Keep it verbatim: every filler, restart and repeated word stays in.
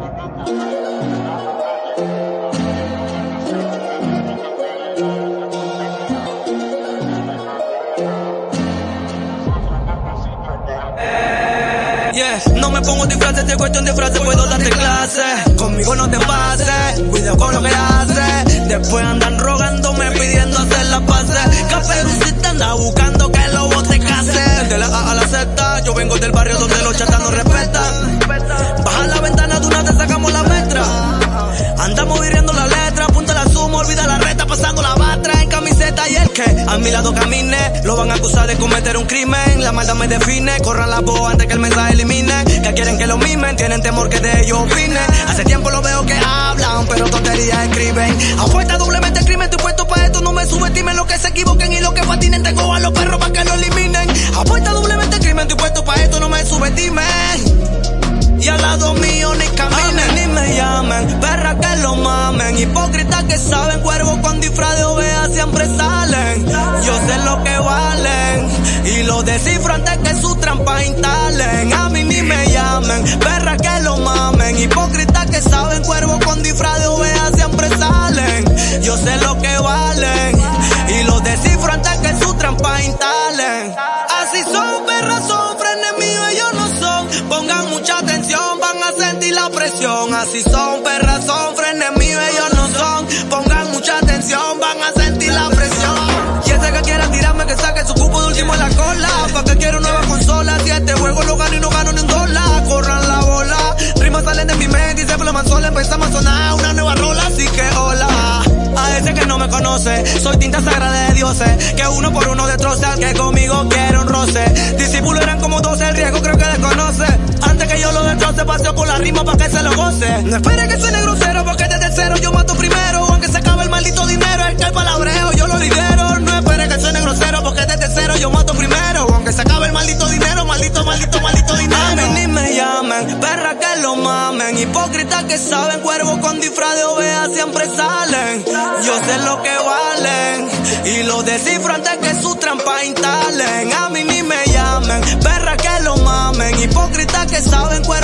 Yeah, no me pongo disfraces, de cuestión de frase puedo darte clase. Conmigo no te pases, cuidado con lo que haces. Después andan rogándome, pidiendo hacer las paces. Caperucita anda buscando que los botes casen. De la A a la Z, yo vengo del barrio donde los chatas nos respetan. Baja la ventana de una te sacamos la metra. Andamos virando la letra, punta la suma, olvida la reta, pasando la batra en camiseta. Y el que a mi lado camine, lo van a acusar de cometer un crimen. La maldad me define, corran la voz antes que el mensaje elimine. Que quieren que lo mimen, tienen temor que de ellos opine. Hace tiempo lo veo que hablan, pero tonterías escriben. Apuesta doblemente el crimen, estoy puesto pa' esto, no me subestimen. Los que se equivoquen y los que patinen, tengo a los perros pa' que lo eliminen. Apuesta doblemente el crimen, estoy puesto pa' esto, no me subestimen. Y al lado mío ni caminen ni me llamen, perra que lo mamen, hipócritas que saben, cuervos con disfraz de oveja siempre salen. Yo sé lo que valen y lo descifro antes que sus trampas instalen. A mí ni me llamen, perra que lo mamen, hipócritas que saben, cuervos con disfraz de oveja siempre salen. Yo sé lo que valen y lo descifro antes que sus trampas instalen. Así son, perras son, frenes míos, ellos no son. Pongan mucha atención, van a sentir la presión. Así son, perras son, frenes míos, ellos no son. Pongan mucha atención, van a sentir la presión. Y ese que quiera tirarme, que saque su cupo de último en la cola. Pa' que quiero nueva consola, si este juego lo gano y no gano ni un dólar. Corran la bola, rimas salen de mi mente y se floman sola. Empezamos a sonar una nueva rola, así que hola. A ese que no me conoce, soy tinta sagrada de dioses, que uno por uno destroce al que conmigo quiere un roce. Discípulos eran como doce, el riesgo creo que desconoce. Antes que yo lo destroce, paseo con la rima pa' que se lo goce. No espere que suene grosero, porque desde cero yo mato primero. Aunque se acabe el maldito dinero, el que el palabreo yo lo lidero. No espere que suene grosero, porque desde cero yo mato primero. Aunque se acabe el maldito dinero, maldito, maldito, maldito dinero. A mí ni me llamen, perra que lo mamen, hipócritas que saben, cuervos con disfraz de oveja siempre salen. Yo sé lo que valen y lo descifro antes que sus trampas instalen. A mí ni me llamen, perra que lo mamen, hipócritas que saben, cuervos